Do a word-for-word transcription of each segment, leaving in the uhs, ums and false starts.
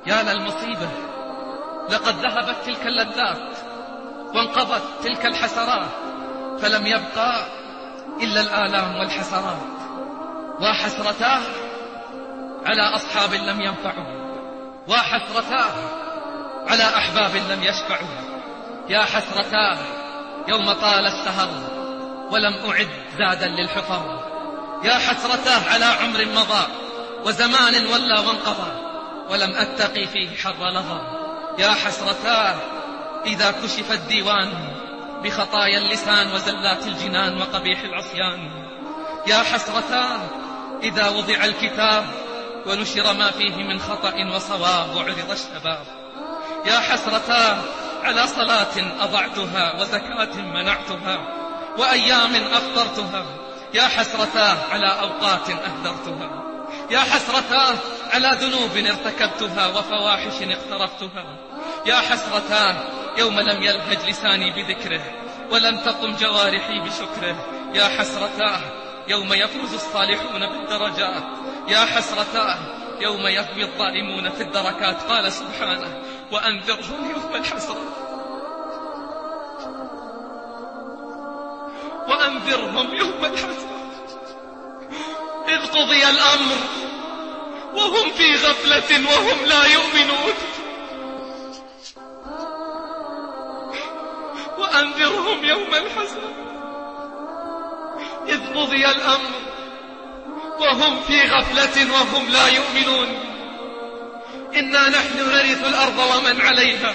يا للمصيبة، لقد ذهبت تلك اللذات وانقضت تلك الحسرات، فلم يبقى إلا الآلام والحسرات. وحسرتاه على أصحاب لم ينفعوا، وحسرتاه على أحباب لم يشفعوا. يا حسرتاه يوم طال السهر ولم أعد زادا للحفر. يا حسرتاه على عمر مضى وزمان ولى وانقضى ولم أتقي فيه حر لظى. يا حسرتاه إذا كشف الديوان بخطايا اللسان وزلات الجنان وقبيح العصيان. يا حسرتاه إذا وضع الكتاب ونشر ما فيه من خطأ وصواب وعرض الشباب. يا حسرتاه على صلاة أضعتها وزكاة منعتها وأيام أفطرتها. يا حسرتاه على أوقات أهدرتها. يا حسرتاه على ذنوب ارتكبتها وفواحش اقترفتها. يا حسرتاه يوم لم يلهج لساني بذكره ولم تقم جوارحي بشكره. يا حسرتاه يوم يفوز الصالحون بالدرجات. يا حسرتاه يوم يهوي الظالمون في الدركات. قال سبحانه: وأنذرهم يوم الحسرة وأنذرهم يوم الحسرة إذ قضي الأمر وهم في غفلة وهم لا يؤمنون. وأنذرهم يوم الحسرة إذ قضي الأمر وهم في غفلة وهم لا يؤمنون. إنا نحن نرث الأرض ومن عليها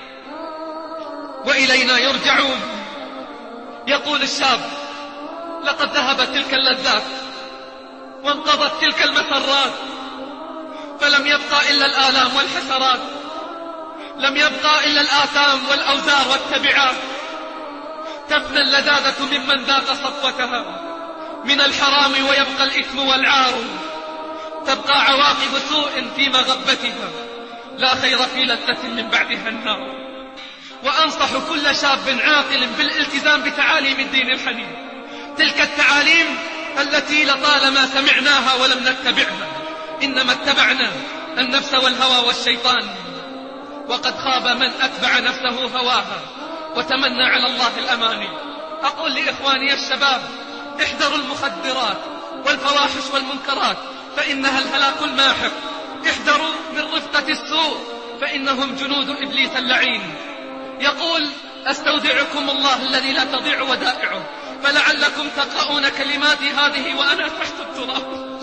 وإلينا يرجعون. يقول الشاب: لقد ذهبت تلك اللذات وانقضت تلك المسرات، فلم يبقى إلا الآلام والحسرات، لم يبقى إلا الآثام والأوزار والتبعات. تفنى اللذاذة ممن ذاق صفوتها من الحرام ويبقى الإثم والعار. تبقى عواقب سوء في مغبتها، لا خير في لذة من بعدها النار. وأنصح كل شاب عاقل بالالتزام بتعاليم الدين الحنيف، تلك التعاليم التي لطالما سمعناها ولم نتبعها، إنما اتبعنا النفس والهوى والشيطان. وقد خاب من أتبع نفسه هواها وتمنى على الله الأماني. أقول لإخواني الشباب: احذروا المخدرات والفواحش والمنكرات فإنها الهلاك الماحق. احذروا من رفقة السوء فإنهم جنود إبليس اللعين. يقول: أستودعكم الله الذي لا تضيع ودائعه، فلعلكم تقرؤون كلماتي هذه وأنا تحت التراب.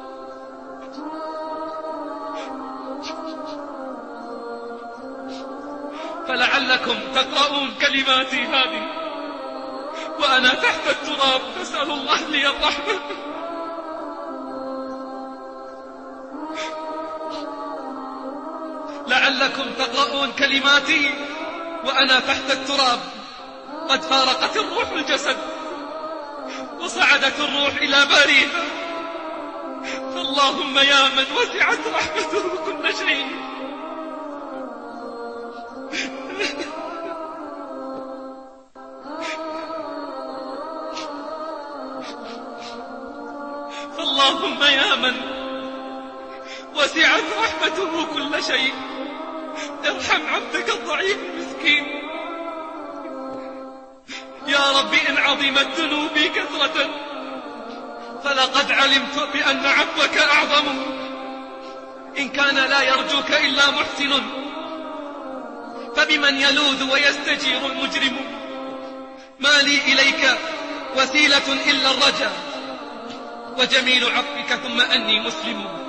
فلعلكم تقرؤون كلماتي هذه وأنا تحت التراب. فاسأل الله لي الرحمة. لعلكم تقرؤون كلماتي وأنا تحت التراب. قد فارقت الروح الجسد وصعدت الروح إلى باريها. فاللهم يا من وسعت رحمته كل شيء، فاللهم يا من وسعت رحمته كل شيء، ارحم عبدك الضعيف المسكين. يا رب إن عظمت ذنوبي كثرة فلقد علمت بأن عفوك أعظم. إن كان لا يرجوك إلا محسن فبمن يلوذ ويستجير المجرم. ما لي إليك وسيلة إلا الرجاء وجميل عفوك ثم أني مسلم.